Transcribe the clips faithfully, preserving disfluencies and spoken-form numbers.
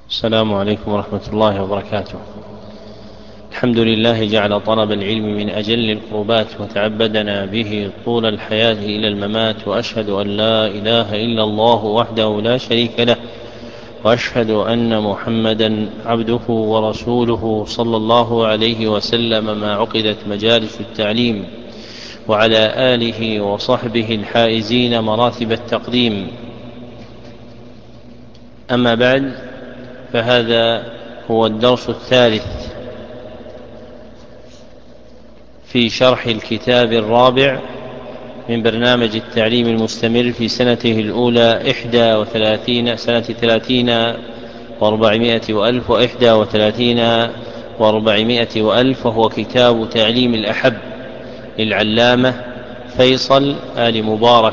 السلام عليكم ورحمة الله وبركاته. الحمد لله جعل طلب العلم من أجل القربات وتعبدنا به طول الحياة إلى الممات، وأشهد أن لا إله إلا الله وحده لا شريك له، وأشهد أن محمدا عبده ورسوله صلى الله عليه وسلم ما عقدت مجالس التعليم، وعلى آله وصحبه الحائزين مراتب التقديم. أما بعد، فهذا هو الدرس الثالث في شرح الكتاب الرابع من برنامج التعليم المستمر في سنته الأولى إحدى وثلاثين سنة ثلاثين وأربعمائة وألف وإحدى وثلاثين وأربعمائة وألف، وهو كتاب تعليم الأحب للعلامة فيصل آل مبارك،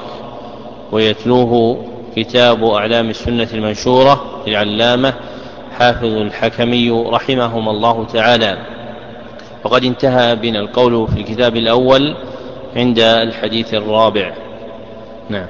ويتلوه كتاب أعلام السنة المنشورة للعلامة حافظ الحكمي رحمهم الله تعالى. وقد انتهى بنا القول في الكتاب الأول عند الحديث الرابع. نعم.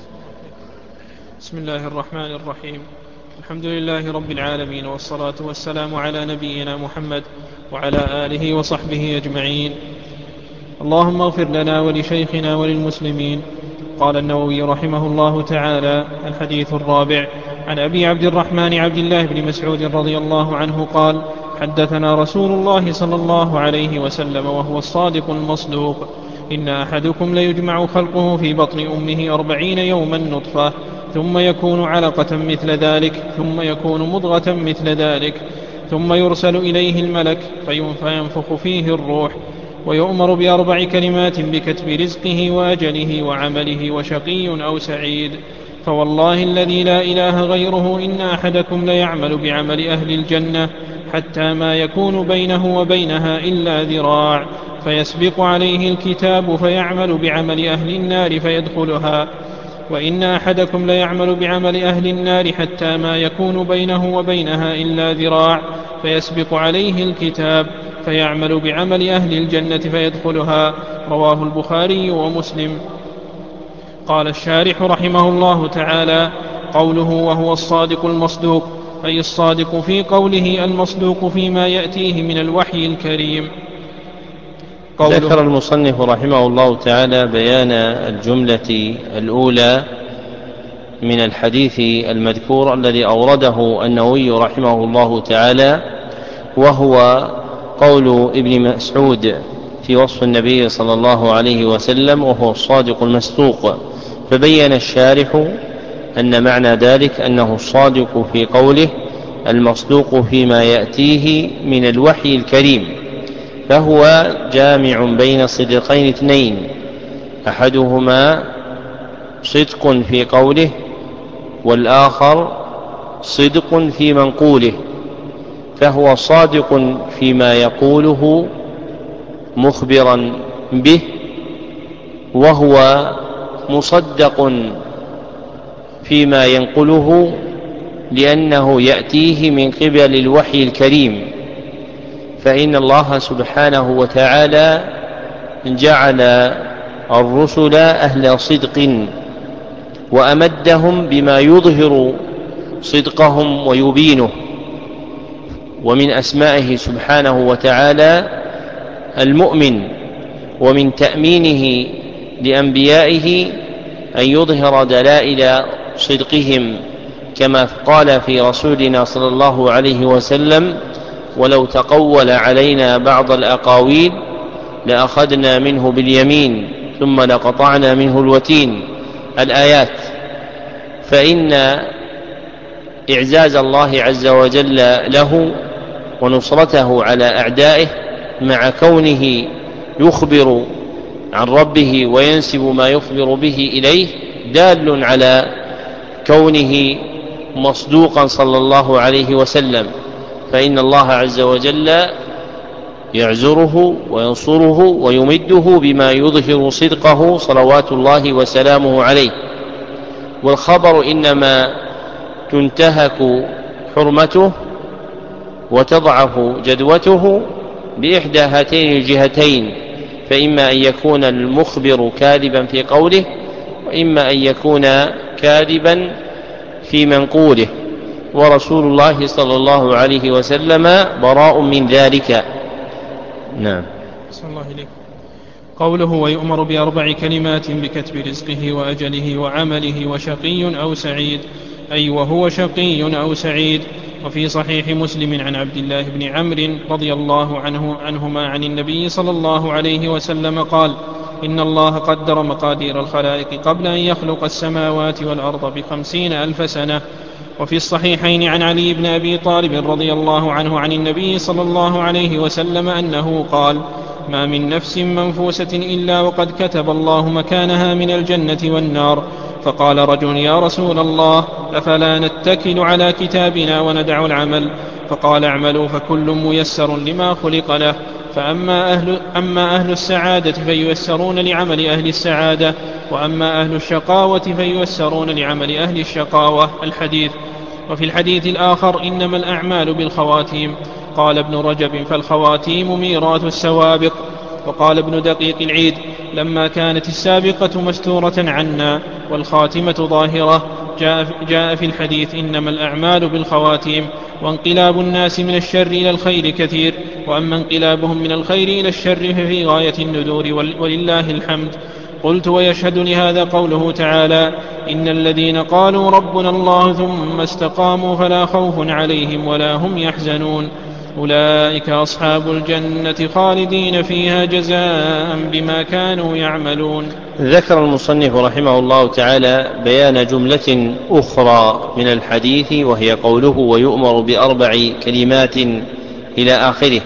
بسم الله الرحمن الرحيم. الحمد لله رب العالمين، والصلاة والسلام على نبينا محمد وعلى آله وصحبه أجمعين. اللهم اغفر لنا ولشيخنا وللمسلمين. قال النووي رحمه الله تعالى: الحديث الرابع، عن أبي عبد الرحمن عبد الله بن مسعود رضي الله عنه قال: حدثنا رسول الله صلى الله عليه وسلم وهو الصادق المصدوق: إن أحدكم ليجمع خلقه في بطن أمه أربعين يوما نطفة، ثم يكون علقة مثل ذلك، ثم يكون مضغة مثل ذلك، ثم يرسل إليه الملك فينفخ فيه الروح، ويؤمر بأربع كلمات بكتب رزقه وأجله وعمله وشقي أو سعيد. فوالله الذي لا إله غيره إن أحدكم ليعمل بعمل أهل الجنة حتى ما يكون بينه وبينها إلا ذراع، فيسبق عليه الكتاب فيعمل بعمل أهل النار فيدخلها، وإن أحدكم ليعمل بعمل أهل النار حتى ما يكون بينه وبينها إلا ذراع، فيسبق عليه الكتاب فيعمل بعمل أهل الجنة فيدخلها. رواه البخاري ومسلم. قال الشارح رحمه الله تعالى: قوله وهو الصادق المصدوق، أي الصادق في قوله، المصدوق فيما يأتيه من الوحي الكريم. ذكر المصنف رحمه الله تعالى بيان الجملة الأولى من الحديث المذكور الذي أورده النووي رحمه الله تعالى، وهو قول ابن مسعود في وصف النبي صلى الله عليه وسلم وهو الصادق المصدوق. فبين الشارح أن معنى ذلك أنه الصادق في قوله، المصدوق فيما يأتيه من الوحي الكريم، فهو جامع بين صدقين اثنين، أحدهما صدق في قوله، والآخر صدق في منقوله. فهو صادق فيما يقوله مخبرا به، وهو مصدق فيما ينقله لأنه يأتيه من قبل الوحي الكريم. فإن الله سبحانه وتعالى جعل الرسل أهل صدق، وأمدهم بما يظهر صدقهم ويبينه. ومن أسمائه سبحانه وتعالى المؤمن، ومن تأمينه لأنبيائه أن يظهر دلائل صدقهم، كما قال في رسولنا صلى الله عليه وسلم: ولو تقول علينا بعض الأقاويل لأخذنا منه باليمين ثم لقطعنا منه الوتين. الآيات. فإن إعزاز الله عز وجل له ونصرته على أعدائه، مع كونه يخبر عن ربه وينسب ما يخبر به إليه، دال على كونه مصدوقا صلى الله عليه وسلم. فإن الله عز وجل يعزره وينصره ويمده بما يظهر صدقه صلوات الله وسلامه عليه. والخبر إنما تنتهك حرمته وتضعف جدوته بإحدى هاتين الجهتين، فإما أن يكون المخبر كاذبا في قوله، وإما أن يكون كاذبا في منقوله. ورسول الله صلى الله عليه وسلم براء من ذلك. نعم. صلى الله عليه. قوله ويؤمر بأربع كلمات بكتب رزقه وأجله وعمله وشقي أو سعيد، أي وهو شقي أو سعيد. وفي صحيح مسلم عن عبد الله بن عمرو رضي الله عنه عنهما عن النبي صلى الله عليه وسلم قال: إن الله قدر مقادير الخلائق قبل أن يخلق السماوات والأرض بخمسين ألف سنة. وفي الصحيحين عن علي بن أبي طالب رضي الله عنه عن النبي صلى الله عليه وسلم أنه قال: ما من نفس منفوسة إلا وقد كتب الله مكانها من الجنة والنار. فقال رجل: يا رسول الله، أفلا نتكل على كتابنا وندع العمل؟ فقال: اعملوا فكل ميسر لما خلق له. فأما أهل, أما أهل السعادة فييسرون لعمل أهل السعادة، وأما أهل الشقاوة فييسرون لعمل أهل الشقاوة. الحديث. وفي الحديث الآخر: إنما الأعمال بالخواتيم. قال ابن رجب: فالخواتيم ميراث السوابق. وقال ابن دقيق العيد: لما كانت السابقة مستورة عنا والخاتمة ظاهرة جاء, جاء في الحديث: إنما الأعمال بالخواتيم. وانقلاب الناس من الشر إلى الخير كثير، وأما انقلابهم من الخير إلى الشر ففي غاية الندور، ولله الحمد. قلت: ويشهد لهذا قوله تعالى: إن الذين قالوا ربنا الله ثم استقاموا فلا خوف عليهم ولا هم يحزنون، أولئك أصحاب الجنة خالدين فيها جزاء بما كانوا يعملون. ذكر المصنف رحمه الله تعالى بيان جملة أخرى من الحديث، وهي قوله ويؤمر بأربع كلمات إلى آخره.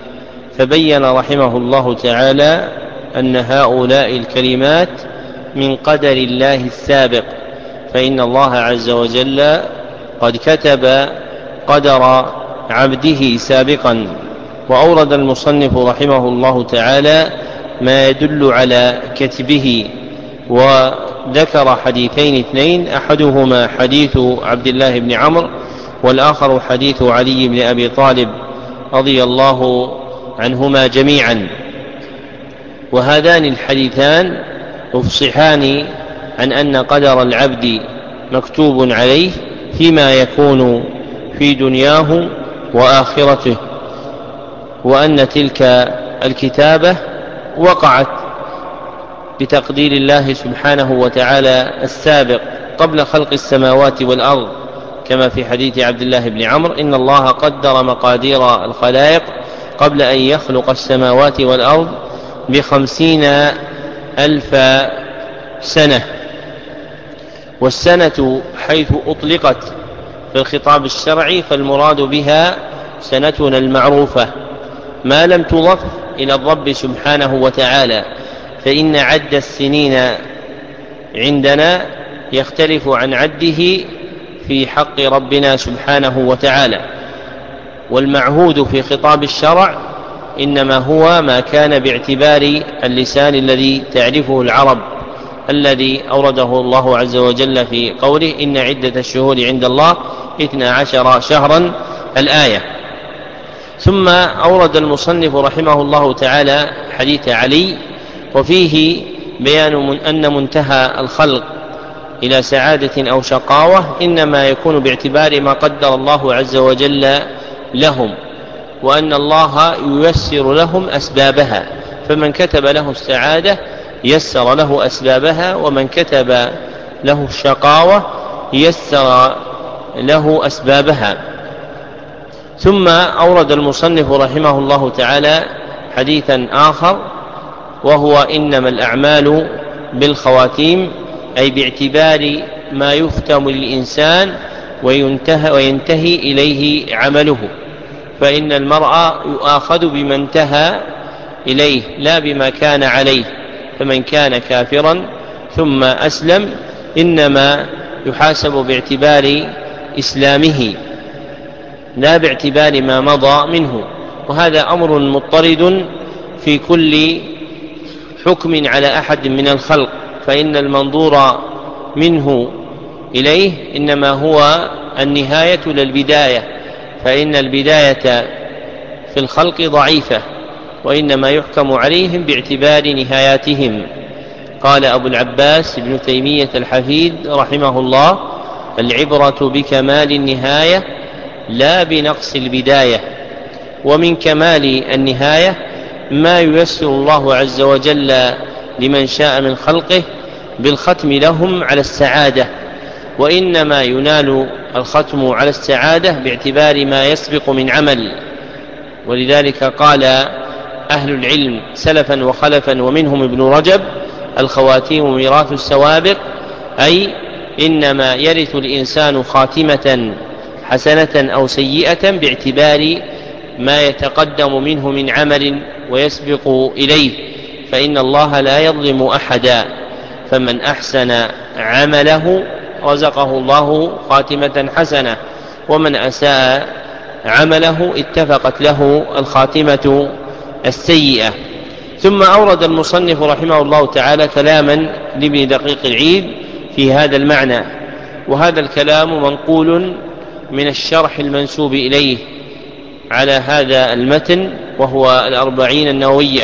فبين رحمه الله تعالى أن هؤلاء الكلمات من قدر الله السابق، فإن الله عز وجل قد كتب قدر عبده سابقا. وأورد المصنف رحمه الله تعالى ما يدل على كتبه، وذكر حديثين اثنين، أحدهما حديث عبد الله بن عمرو، والآخر حديث علي بن أبي طالب رضي الله عنهما جميعا. وهذان الحديثان يفصحان عن أن قدر العبد مكتوب عليه فيما يكون في دنياه وآخرته، وأن تلك الكتابة وقعت بتقدير الله سبحانه وتعالى السابق قبل خلق السماوات والأرض، كما في حديث عبد الله بن عمرو: إن الله قدر مقادير الخلائق قبل أن يخلق السماوات والأرض بخمسين ألف سنة. والسنة حيث أطلقت في الخطاب الشرعي فالمراد بها سنتنا المعروفة، ما لم تضف إلى الرب سبحانه وتعالى، فإن عد السنين عندنا يختلف عن عده في حق ربنا سبحانه وتعالى. والمعهود في خطاب الشرع إنما هو ما كان باعتبار اللسان الذي تعرفه العرب، الذي أورده الله عز وجل في قوله: إن عدة الشهور عند الله اثنا عشر شهرا، الآية. ثم أورد المصنف رحمه الله تعالى حديث علي، وفيه بيان من أن منتهى الخلق إلى سعادة أو شقاوة إنما يكون باعتبار ما قدر الله عز وجل لهم، وأن الله ييسر لهم أسبابها، فمن كتب له السعادة يسر له أسبابها، ومن كتب له الشقاوة يسر له أسبابها. ثم أورد المصنف رحمه الله تعالى حديثا آخر، وهو إنما الأعمال بالخواتيم، أي باعتبار ما يختم للإنسان وينتهي, وينتهي إليه عمله، فإن المرء يؤاخذ بما انتهى إليه لا بما كان عليه. فمن كان كافرا ثم أسلم إنما يحاسب باعتبار إسلامه لا باعتبار ما مضى منه، وهذا أمر مضطرد في كل حكم على أحد من الخلق، فإن المنظور منه إليه إنما هو النهاية للبداية، فإن البداية في الخلق ضعيفة، وإنما يحكم عليهم باعتبار نهاياتهم. قال أبو العباس ابن تيمية الحفيد رحمه الله: العبرة بكمال النهاية لا بنقص البداية. ومن كمال النهاية ما ييسر الله عز وجل لمن شاء من خلقه بالختم لهم على السعادة، وإنما ينال الختم على السعادة باعتبار ما يسبق من عمل. ولذلك قال أهل العلم سلفا وخلفا ومنهم ابن رجب: الخواتيم ميراث السوابق، أي إنما يرث الإنسان خاتمة حسنة أو سيئة باعتبار ما يتقدم منه من عمل ويسبق إليه، فإن الله لا يظلم أحدا، فمن أحسن عمله رزقه الله خاتمة حسنة، ومن أساء عمله اتفقت له الخاتمة السيئة. ثم أورد المصنف رحمه الله تعالى كلاما لابن دقيق العيد في هذا المعنى، وهذا الكلام منقول من الشرح المنسوب إليه على هذا المتن وهو الأربعين النووية.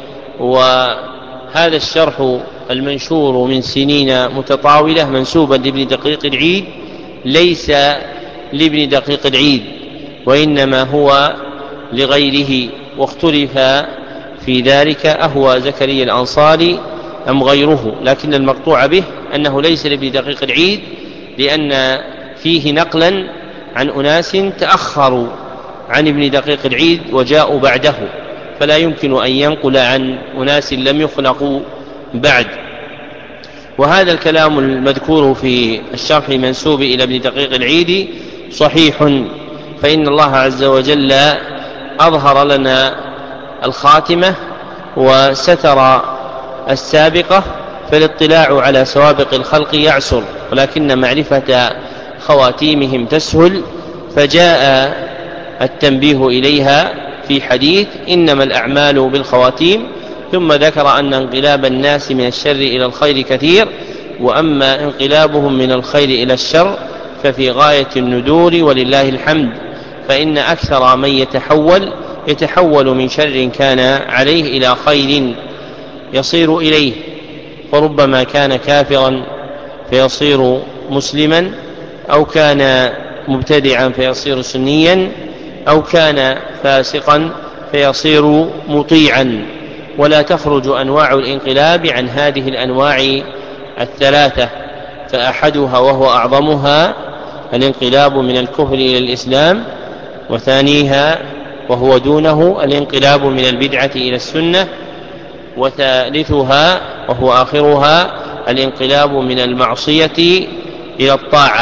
وهذا الشرح المنشور من سنين متطاولة منسوبا لابن دقيق العيد ليس لابن دقيق العيد، وإنما هو لغيره، واختلف في ذلك أهو زكريا الأنصاري أم غيره، لكن المقطوع به أنه ليس لابن دقيق العيد، لأن فيه نقلا عن أناس تأخروا عن ابن دقيق العيد وجاءوا بعده، فلا يمكن أن ينقل عن أناس لم يخلقوا بعد. وهذا الكلام المذكور في الشرح المنسوب إلى ابن دقيق العيد صحيح، فإن الله عز وجل أظهر لنا الخاتمة وستر السابقة، فالاطلاع على سوابق الخلق يعسر، ولكن معرفة خواتيمهم تسهل، فجاء التنبيه إليها في حديث إنما الأعمال بالخواتيم، ثم ذكر أن انقلاب الناس من الشر إلى الخير كثير، وأما انقلابهم من الخير إلى الشر ففي غاية الندور ولله الحمد، فإن أكثر من يتحول يتحول من شر كان عليه إلى خير يصير إليه، فربما كان كافرا فيصير مسلما، أو كان مبتدعا فيصير سنيا، أو كان فاسقا فيصير مطيعا. ولا تخرج أنواع الانقلاب عن هذه الأنواع الثلاثة، فأحدها وهو أعظمها الانقلاب من الكفر إلى الإسلام، وثانيها وهو دونه الانقلاب من البدعة إلى السنة، وثالثها وهو آخرها الانقلاب من المعصية إلى الطاعة.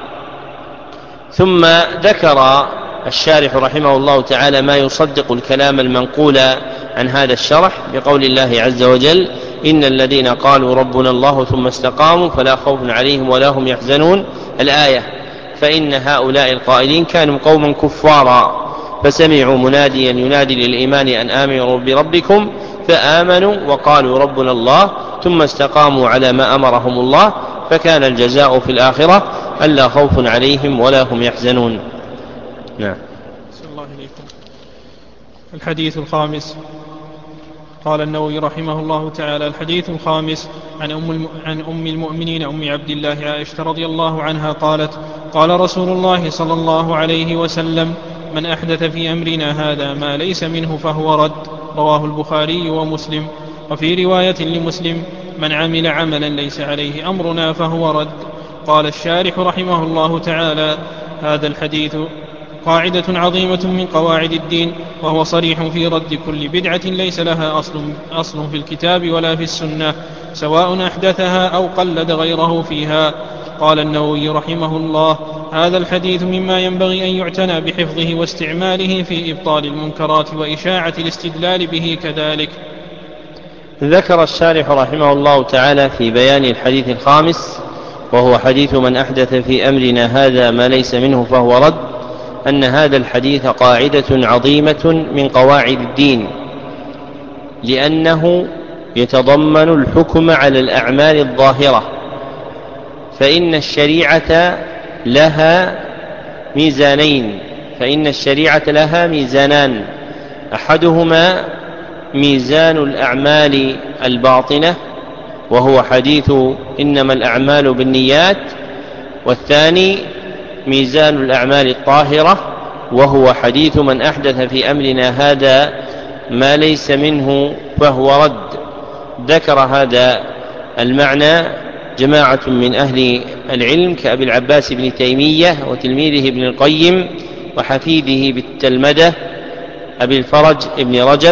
ثم ذكر الشارح رحمه الله تعالى ما يصدق الكلام المنقول عن هذا الشرح بقول الله عز وجل: إن الذين قالوا ربنا الله ثم استقاموا فلا خوف عليهم ولا هم يحزنون، الآية. فإن هؤلاء القائلين كانوا قوما كفارا فسمعوا مناديا ينادي للإيمان أن آمنوا بربكم فآمنوا وقالوا ربنا الله ثم استقاموا على ما أمرهم الله، فكان الجزاء في الآخرة ألا خوف عليهم ولا هم يحزنون. نعم. صلى الله عليكم. الحديث الخامس. قال النووي رحمه الله تعالى: الحديث الخامس عن أم, الم... عن أم المؤمنين أم عبد الله عائشة رضي الله عنها قالت: قال رسول الله صلى الله عليه وسلم: من أحدث في أمرنا هذا ما ليس منه فهو رد. رواه البخاري ومسلم. وفي رواية لمسلم: من عمل عملا ليس عليه أمرنا فهو رد. قال الشارح رحمه الله تعالى: هذا الحديث قاعدة عظيمة من قواعد الدين، وهو صريح في رد كل بدعة ليس لها أصل, أصل في الكتاب ولا في السنة، سواء أحدثها أو قلد غيره فيها. قال النووي رحمه الله: هذا الحديث مما ينبغي أن يعتنى بحفظه واستعماله في إبطال المنكرات وإشاعة الاستدلال به كذلك. ذكر الشارح رحمه الله تعالى في بيان الحديث الخامس وهو حديث من أحدث في أمرنا هذا ما ليس منه فهو رد، أن هذا الحديث قاعدة عظيمة من قواعد الدين، لأنه يتضمن الحكم على الأعمال الظاهرة، فإن الشريعة لها ميزانين فإن الشريعة لها ميزانان، أحدهما ميزان الأعمال الباطنة وهو حديث إنما الأعمال بالنيات، والثاني ميزان الأعمال الطاهرة، وهو حديث من أحدث في أمرنا هذا ما ليس منه فهو رد. ذكر هذا المعنى جماعة من أهل العلم كأبي العباس بن تيمية وتلميذه ابن القيم وحفيده بالتلمذة أبي الفرج ابن رجب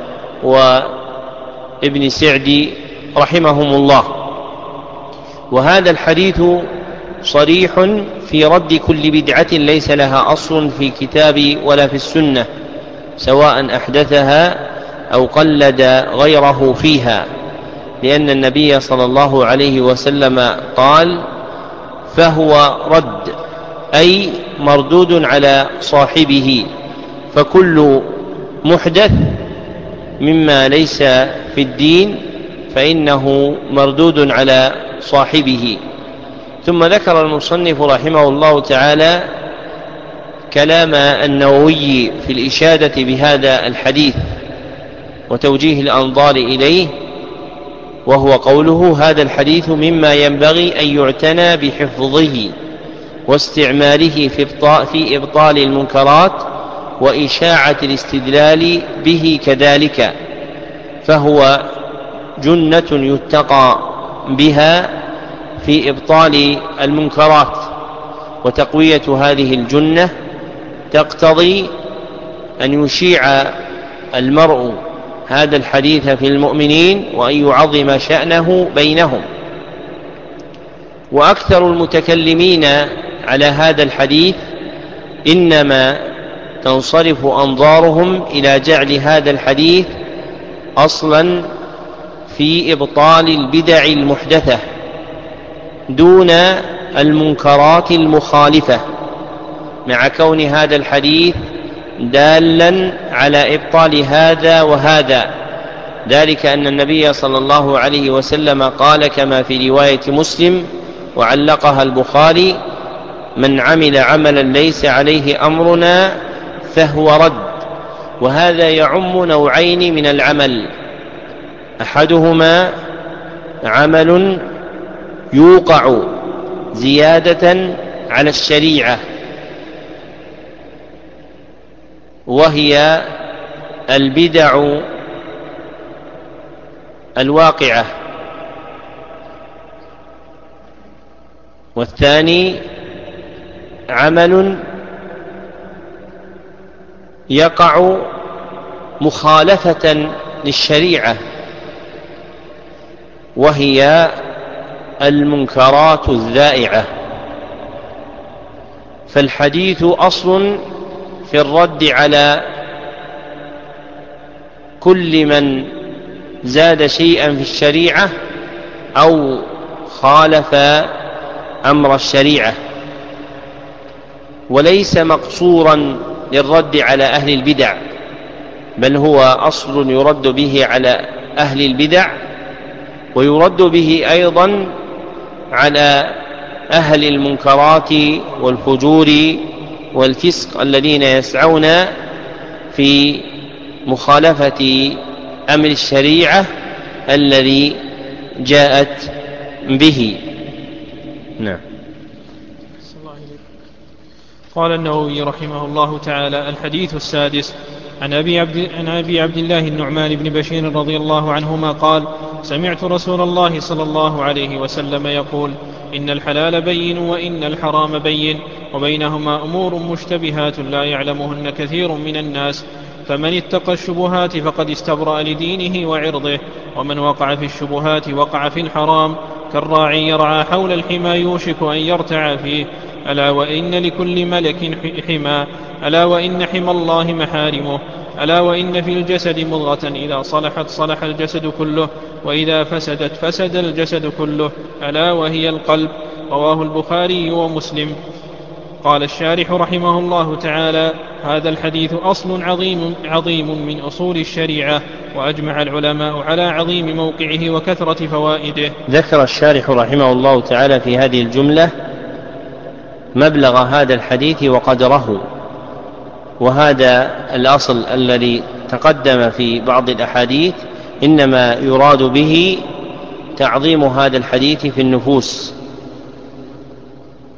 وابن سعدي رحمهم الله. وهذا الحديث صريح في رد كل بدعة ليس لها أصل في الكتاب ولا في السنة، سواء أحدثها أو قلد غيره فيها، لأن النبي صلى الله عليه وسلم قال: فهو رد، أي مردود على صاحبه. فكل محدث مما ليس في الدين فإنه مردود على صاحبه. ثم ذكر المصنف رحمه الله تعالى كلام النووي في الإشادة بهذا الحديث وتوجيه الأنظار إليه، وهو قوله: هذا الحديث مما ينبغي أن يعتنى بحفظه واستعماله في إبطال المنكرات وإشاعة الاستدلال به كذلك، فهو جنة يتقى بها في إبطال المنكرات. وتقوية هذه الجنة تقتضي أن يشيع المرء هذا الحديث في المؤمنين وأن يعظم شأنه بينهم. وأكثر المتكلمين على هذا الحديث إنما تنصرف أنظارهم إلى جعل هذا الحديث أصلا في إبطال البدع المحدثة دون المنكرات المخالفة، مع كون هذا الحديث دالا على إبطال هذا وهذا، ذلك أن النبي صلى الله عليه وسلم قال كما في رواية مسلم وعلقها البخاري: من عمل عملا ليس عليه أمرنا فهو رد. وهذا يعم نوعين من العمل: أحدهما عمل يوقع زيادة على الشريعة، وهي البدع الواقعة، والثاني عمل يقع مخالفة للشريعة، وهي المنكرات الذائعة. فالحديث أصل في الرد على كل من زاد شيئا في الشريعة أو خالف أمر الشريعة، وليس مقصورا للرد على أهل البدع، بل هو أصل يرد به على أهل البدع، ويرد به أيضا على أهل المنكرات والفجور والفسق الذين يسعون في مخالفة أمر الشريعة الذي جاءت به. نعم. قال النووي رحمه الله تعالى: الحديث السادس عن أبي عبد, عن أبي عبد الله النعمان بن بشير رضي الله عنهما قال: سمعت رسول الله صلى الله عليه وسلم يقول: إن الحلال بين وإن الحرام بين وبينهما أمور مشتبهات لا يعلمهن كثير من الناس، فمن اتقى الشبهات فقد استبرأ لدينه وعرضه، ومن وقع في الشبهات وقع في الحرام، كالراعي يرعى حول الحمى يوشك أن يرتع فيه. ألا وإن لكل ملك حمى، ألا وإن حمى الله محارمه، ألا وإن في الجسد مضغة إذا صلحت صلح الجسد كله، وإذا فسدت فسد الجسد كله، ألا وهي القلب. رواه البخاري ومسلم. قال الشارح رحمه الله تعالى: هذا الحديث أصل عظيم, عظيم من أصول الشريعة، وأجمع العلماء على عظيم موقعه وكثرة فوائده. ذكر الشارح رحمه الله تعالى في هذه الجملة مبلغ هذا الحديث وقدره، وهذا الأصل الذي تقدم في بعض الأحاديث إنما يراد به تعظيم هذا الحديث في النفوس،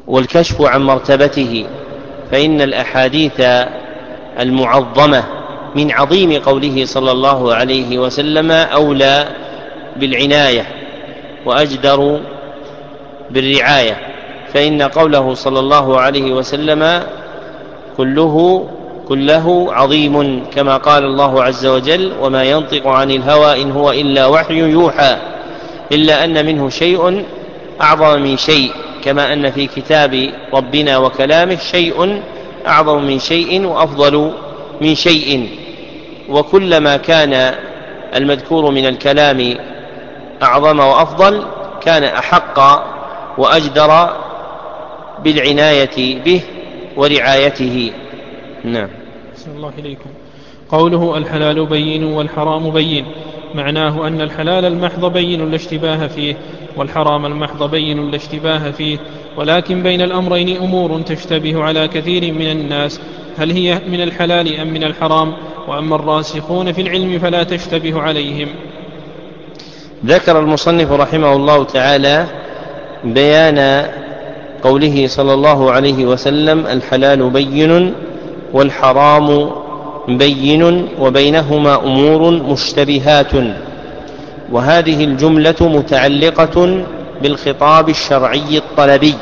والكشف عن مرتبته، فإن الأحاديث المعظمة من عظيم قوله صلى الله عليه وسلم أولى بالعناية وأجدر بالرعاية، فإن قوله صلى الله عليه وسلم كله كله عظيم، كما قال الله عز وجل: وما ينطق عن الهوى إن هو إلا وحي يوحى، إلا أن منه شيء أعظم من شيء، كما أن في كتاب ربنا وكلامه شيء أعظم من شيء وأفضل من شيء، وكلما كان المذكور من الكلام أعظم وأفضل كان أحق وأجدر بالعناية به ورعايته. نعم. بسم الله إليكم. قوله الحلال بين والحرام بين، معناه أن الحلال المحض بين لا اشتباه فيه، والحرام المحض بين لا اشتباه فيه، ولكن بين الأمرين أمور تشتبه على كثير من الناس، هل هي من الحلال أم من الحرام؟ وأما الراسخون في العلم فلا تشتبه عليهم. ذكر المصنف رحمه الله تعالى بيان قوله صلى الله عليه وسلم: الحلال بين والحرام بين وبينهما أمور مشتبهات، وهذه الجملة متعلقة بالخطاب الشرعي الطلبي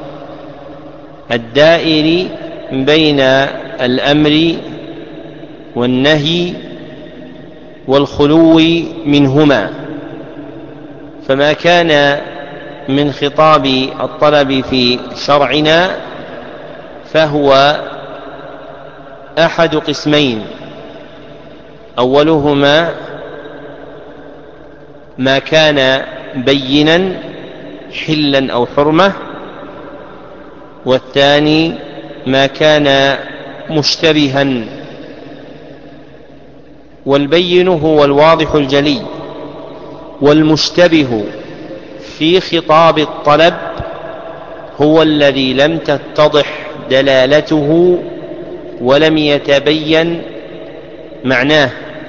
الدائر بين الأمر والنهي والخلو منهما، فما كان من خطاب الطلب في شرعنا فهو أحد قسمين: أولهما ما كان بينا حلا أو حرمة، والثاني ما كان مشتبها. والبين هو الواضح الجلي، والمشتبه في خطاب الطلب هو الذي لم تتضح دلالته ولم يتبين معناه،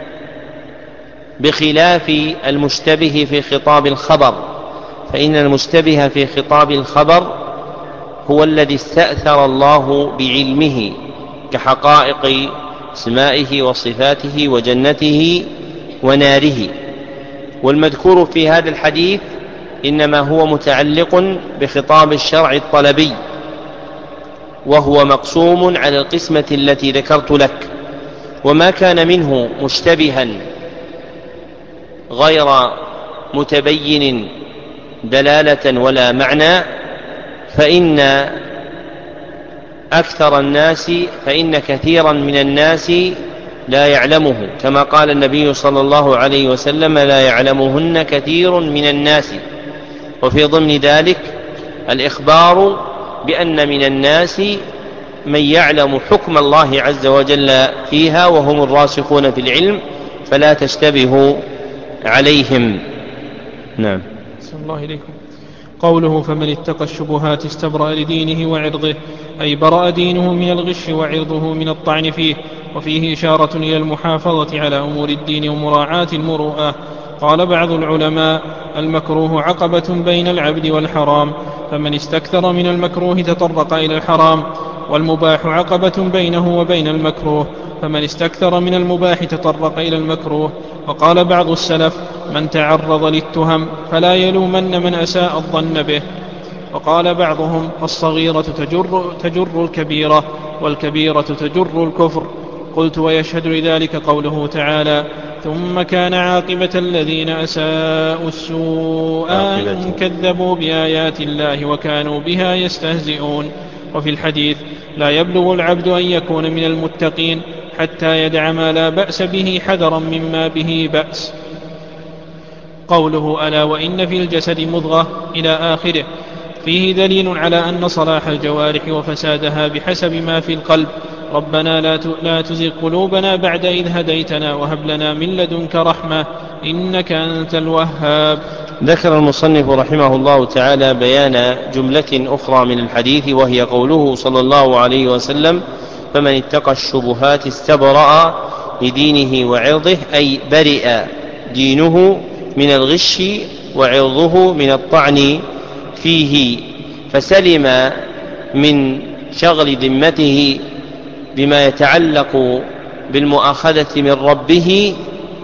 بخلاف المشتبه في خطاب الخبر، فإن المشتبه في خطاب الخبر هو الذي استأثر الله بعلمه كحقائق اسمائه وصفاته وجنته وناره. والمذكور في هذا الحديث إنما هو متعلق بخطاب الشرع الطلبي، وهو مقسوم على القسمة التي ذكرت لك. وما كان منه مشتبها غير متبين دلالة ولا معنى فإن أكثر الناس فإن كثيرا من الناس لا يعلمه، كما قال النبي صلى الله عليه وسلم: لا يعلمهن كثير من الناس. وفي ضمن ذلك الإخبار بأن من الناس من يعلم حكم الله عز وجل فيها وهم الراسخون في العلم، فلا تشتبه عليهم. نعم. صلى الله عليكم. قوله فمن اتقى الشبهات استبرأ لدينه وعرضه، أي برأ دينه من الغش وعرضه من الطعن فيه، وفيه إشارة إلى المحافظة على أمور الدين ومراعاة المروءة. قال بعض العلماء: المكروه عقبة بين العبد والحرام، فمن استكثر من المكروه تطرق إلى الحرام، والمباح عقبة بينه وبين المكروه، فمن استكثر من المباح تطرق إلى المكروه. وقال بعض السلف: من تعرض للتهم فلا يلومن من أساء الظن به. وقال بعضهم: الصغيرة تجر, تجر الكبيرة، والكبيرة تجر الكفر. قلت: ويشهد لذلك قوله تعالى: ثم كان عاقبة الذين أساءوا السوء أن كذبوا بآيات الله وكانوا بها يستهزئون. وفي الحديث: لا يبلغ العبد أن يكون من المتقين حتى يدع ما لا بأس به حذرا مما به بأس. قوله: ألا وإن في الجسد مضغة إلى آخره، فيه دليل على أن صلاح الجوارح وفسادها بحسب ما في القلب. ربنا لا تزغ قلوبنا بعد إذ هديتنا وهب لنا من لدنك رحمة إنك أنت الوهاب. ذكر المصنف رحمه الله تعالى بيان جملة أخرى من الحديث، وهي قوله صلى الله عليه وسلم: فمن اتقى الشبهات استبرأ لدينه وعرضه، أي برئ دينه من الغش، وعرضه من الطعن فيه، فسلم من شغل ذمته بما يتعلق بالمؤاخذة من ربه،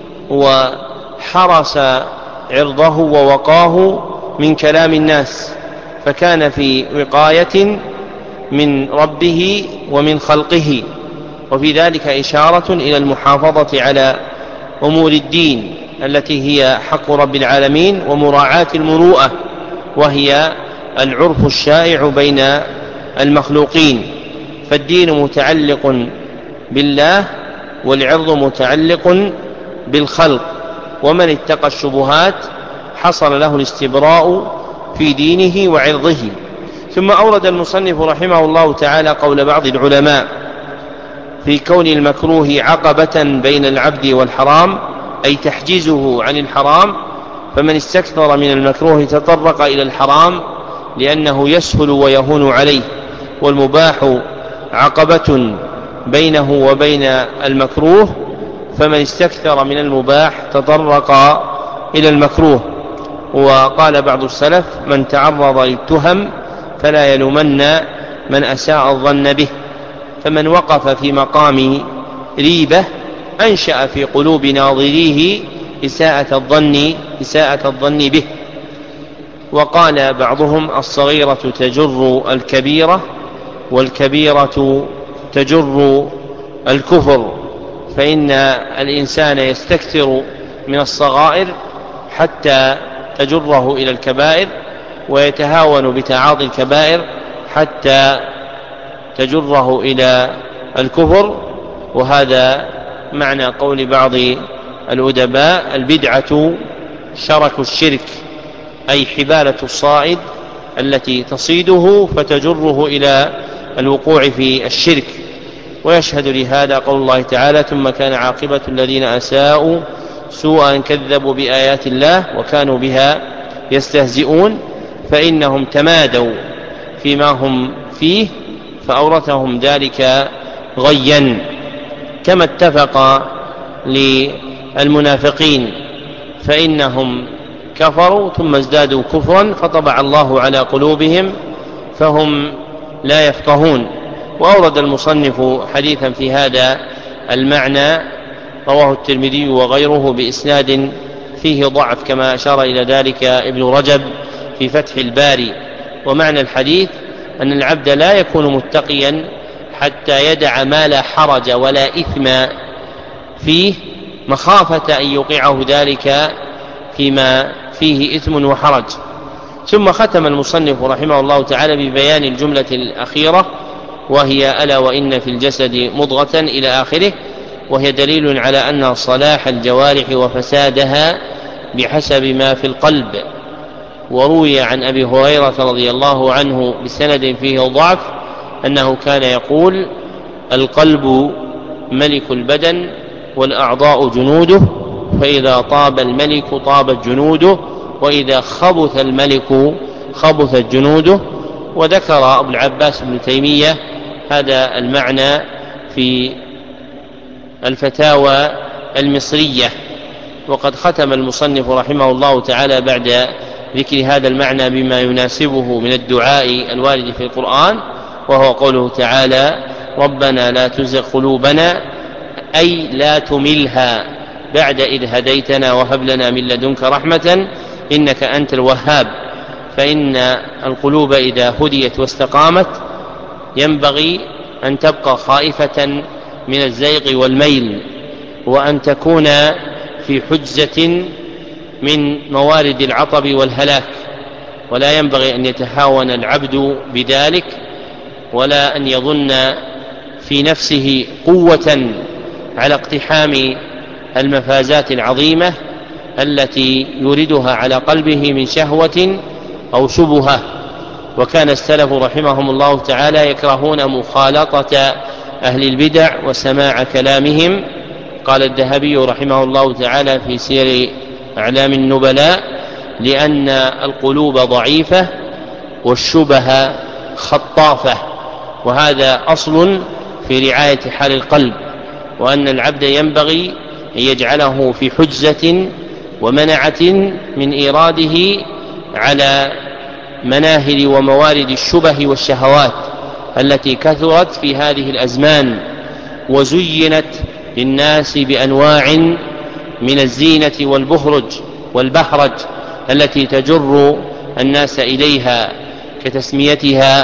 وحرس عرضه ووقاه من كلام الناس، فكان في وقاية من ربه ومن خلقه. وفي ذلك إشارة إلى المحافظة على أمور الدين التي هي حق رب العالمين، ومراعاة المروءة وهي العرف الشائع بين المخلوقين. فالدين متعلق بالله والعرض متعلق بالخلق، ومن اتقى الشبهات حصل له الاستبراء في دينه وعرضه. ثم أورد المصنف رحمه الله تعالى قول بعض العلماء في كون المكروه عقبة بين العبد والحرام، أي تحجيزه عن الحرام، فمن استكثر من المكروه تطرق إلى الحرام لأنه يسهل ويهون عليه، والمباح عقبة بينه وبين المكروه، فمن استكثر من المباح تطرق إلى المكروه. وقال بعض السلف: من تعرض للتهم فلا يلومن من أساء الظن به، فمن وقف في مقام ريبة أنشأ في قلوب ناظريه إساءة الظن إساءة الظن به. وقال بعضهم: الصغيرة تجر الكبيرة، والكبيرة تجر الكفر، فإن الإنسان يستكثر من الصغائر حتى تجره إلى الكبائر، ويتهاون بتعاطي الكبائر حتى تجره إلى الكفر. وهذا معنى قول بعض الأدباء: البدعة شرك الشرك، أي حبالة الصائد التي تصيده فتجره إلى الوقوع في الشرك. ويشهد لهذا قول الله تعالى: ثم كان عاقبة الذين أساءوا سوءا كذبوا بآيات الله وكانوا بها يستهزئون، فإنهم تمادوا فيما هم فيه فأورثهم ذلك غيا. كما اتفق للمنافقين، فإنهم كفروا ثم ازدادوا كفرا فطبع الله على قلوبهم فهم لا يفقهون. وأورد المصنف حديثا في هذا المعنى رواه الترمذي وغيره بإسناد فيه ضعف، كما أشار إلى ذلك ابن رجب في فتح الباري. ومعنى الحديث أن العبد لا يكون متقيا حتى يدع ما لا حرج ولا إثم فيه، مخافة أن يوقعه ذلك فيما فيه إثم وحرج. ثم ختم المصنف رحمه الله تعالى ببيان الجملة الأخيرة، وهي: ألا وإن في الجسد مضغة، إلى آخره، وهي دليل على أن صلاح الجوارح وفسادها بحسب ما في القلب. وروي عن أبي هريرة رضي الله عنه بسند فيه ضعف أنه كان يقول: القلب ملك البدن والأعضاء جنوده، فإذا طاب الملك طابت جنوده، وإذا خبث الملك خبثت جنوده. وذكر أبو العباس بن تيمية هذا المعنى في الفتاوى المصرية. وقد ختم المصنف رحمه الله تعالى بعد ذكر هذا المعنى بما يناسبه من الدعاء الوارد في القرآن، وهو قوله تعالى: ربنا لا تزغ قلوبنا، أي لا تملها بعد إذ هديتنا وهب لنا من لدنك رحمة إنك أنت الوهاب. فإن القلوب إذا هديت واستقامت ينبغي أن تبقى خائفة من الزيغ والميل، وأن تكون في حجزة من موارد العطب والهلاك، ولا ينبغي أن يتهاون العبد بذلك، ولا أن يظن في نفسه قوة على اقتحام المفازات العظيمة التي يوردها على قلبه من شهوة أو شبهة. وكان السلف رحمهم الله تعالى يكرهون مخالطة أهل البدع وسماع كلامهم. قال الذهبي رحمه الله تعالى في سير أعلام النبلاء: لأن القلوب ضعيفة والشبه خطافة. وهذا أصل في رعاية حال القلب، وأن العبد ينبغي أن يجعله في حجزة ومنعة من إيراده على مناهل وموارد الشبه والشهوات، التي كثرت في هذه الأزمان وزينت للناس بأنواع من الزينة والبهرج والبهرج التي تجر الناس إليها، كتسميتها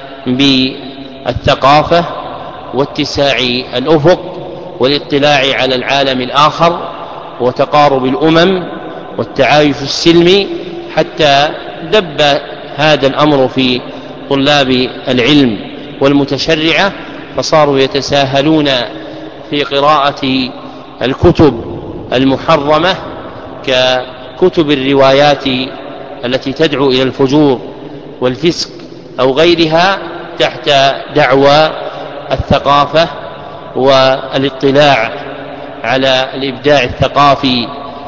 بالثقافة واتساع الأفق والاطلاع على العالم الآخر وتقارب الأمم والتعايش السلمي، حتى دب هذا الأمر في طلاب العلم والمتشرعة، فصاروا يتساهلون في قراءة الكتب المحرمة ككتب الروايات التي تدعو إلى الفجور والفسق أو غيرها، تحت دعوى الثقافة والاطلاع على الإبداع الثقافي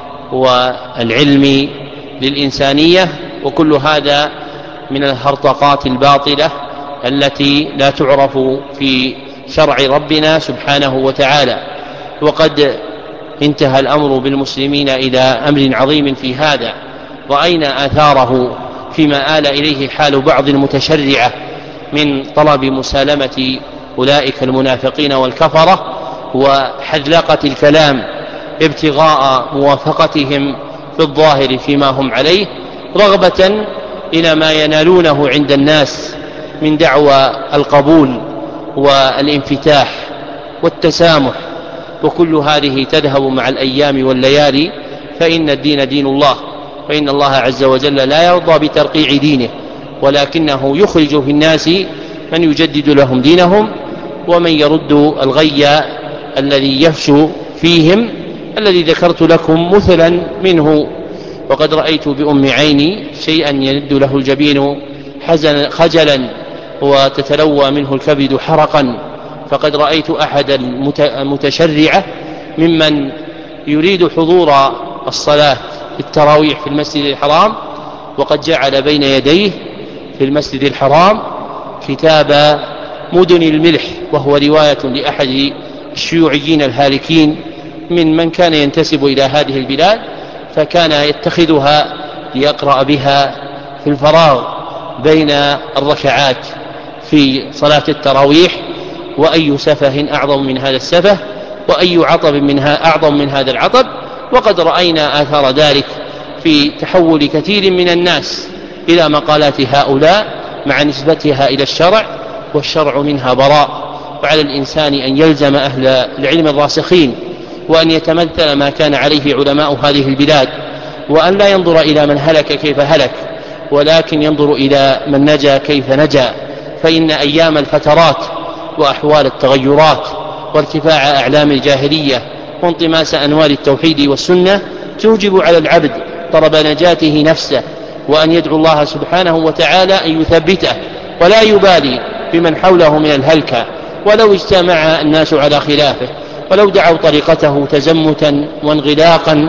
والعلمي للإنسانية. وكل هذا من الهرطقات الباطلة التي لا تعرف في شرع ربنا سبحانه وتعالى. وقد انتهى الأمر بالمسلمين إلى أمر عظيم في هذا، رأينا آثاره فيما آل إليه حال بعض المتشرعة من طلب مسالمة أولئك المنافقين والكفرة وحذلقة الكلام ابتغاء موافقتهم في الظاهر فيما هم عليه، رغبة إلى ما ينالونه عند الناس من دعوى القبول والانفتاح والتسامح. وكل هذه تذهب مع الأيام والليالي، فإن الدين دين الله، فإن الله عز وجل لا يرضى بترقيع دينه، ولكنه يخرج في الناس من يجدد لهم دينهم ومن يرد الغي الذي يفشو فيهم، الذي ذكرت لكم مثلا منه. وقد رأيت بأم عيني شيئا يند له الجبين حزن خجلا وتتلوى منه الكبد حرقا. فقد رأيت أحد المتشرعة ممن يريد حضور الصلاة التراويح في المسجد الحرام، وقد جعل بين يديه في المسجد الحرام كتاب مدن الملح، وهو رواية لأحد الشيوعيين الهالكين من من كان ينتسب إلى هذه البلاد، فكان يتخذها ليقرأ بها في الفراغ بين الركعات في صلاة التراويح. وأي سفه أعظم من هذا السفه، وأي عطب منها أعظم من هذا العطب. وقد رأينا آثار ذلك في تحول كثير من الناس إلى مقالات هؤلاء مع نسبتها إلى الشرع، والشرع منها براء. وعلى الإنسان أن يلزم أهل العلم الراسخين، وأن يتمثل ما كان عليه علماء هذه البلاد، وأن لا ينظر إلى من هلك كيف هلك، ولكن ينظر إلى من نجا كيف نجا. فإن أيام الفترات وأحوال التغيرات وارتفاع أعلام الجاهلية وانطماس أنوار التوحيد والسنة توجب على العبد طلب نجاته نفسه، وأن يدعو الله سبحانه وتعالى أن يثبته، ولا يبالي بمن حوله من الهلكة ولو اجتمع الناس على خلافه، ولو دعوا طريقته تزمتا وانغلاقا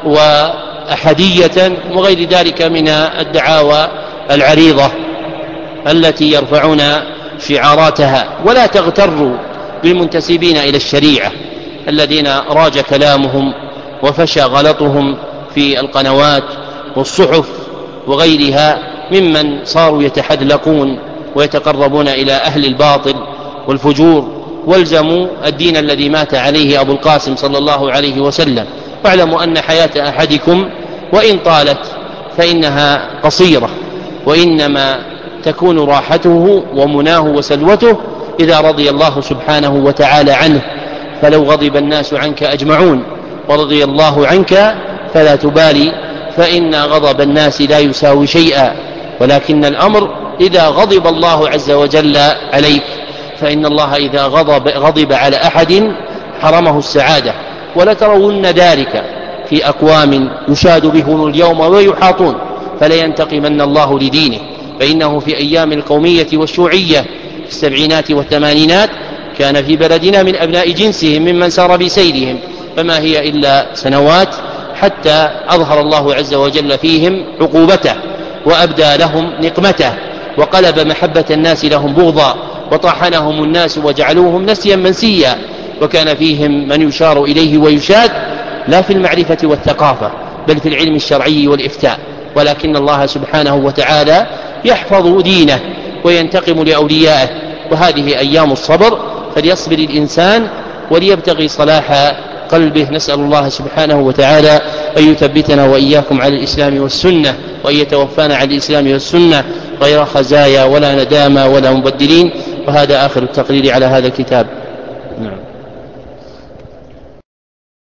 وأحدية وغير ذلك من الدعاوى العريضة التي يرفعون شعاراتها. ولا تغتروا بالمنتسبين إلى الشريعة الذين راج كلامهم وفشى غلطهم في القنوات والصحف وغيرها، ممن صاروا يتحدلقون ويتقربون إلى أهل الباطل والفجور. والزموا الدين الذي مات عليه أبو القاسم صلى الله عليه وسلم. واعلموا أن حياة أحدكم وإن طالت فإنها قصيرة، وإنما تكون راحته ومناه وسلوته إذا رضي الله سبحانه وتعالى عنه. فلو غضب الناس عنك أجمعون ورضي الله عنك فلا تبالي، فإن غضب الناس لا يساوي شيئا، ولكن الأمر إذا غضب الله عز وجل عليك، فإن الله إذا غضب, غضب على أحد حرمه السعادة. ولترون ذلك في أقوام يشاد بهم اليوم ويحاطون، فلينتقمن الله لدينه. فإنه في أيام القومية والشيوعية في السبعينات والثمانينات كان في بلدنا من أبناء جنسهم ممن سار بسيرهم، فما هي إلا سنوات حتى أظهر الله عز وجل فيهم عقوبته وأبدى لهم نقمته، وقلب محبة الناس لهم بغضا، وطاحنهم الناس وجعلوهم نسيا منسيا. وكان فيهم من يشار إليه ويشاد لا في المعرفة والثقافة بل في العلم الشرعي والإفتاء. ولكن الله سبحانه وتعالى يحفظ دينه وينتقم لأوليائه، وهذه أيام الصبر، فليصبر الإنسان وليبتغي صلاح قلبه. نسأل الله سبحانه وتعالى أن يثبتنا وإياكم على الإسلام والسنة، وأن يتوفانا على الإسلام والسنة غير خزايا ولا ندامى ولا مبدلين. وهذا آخر التقرير على هذا الكتاب. نعم.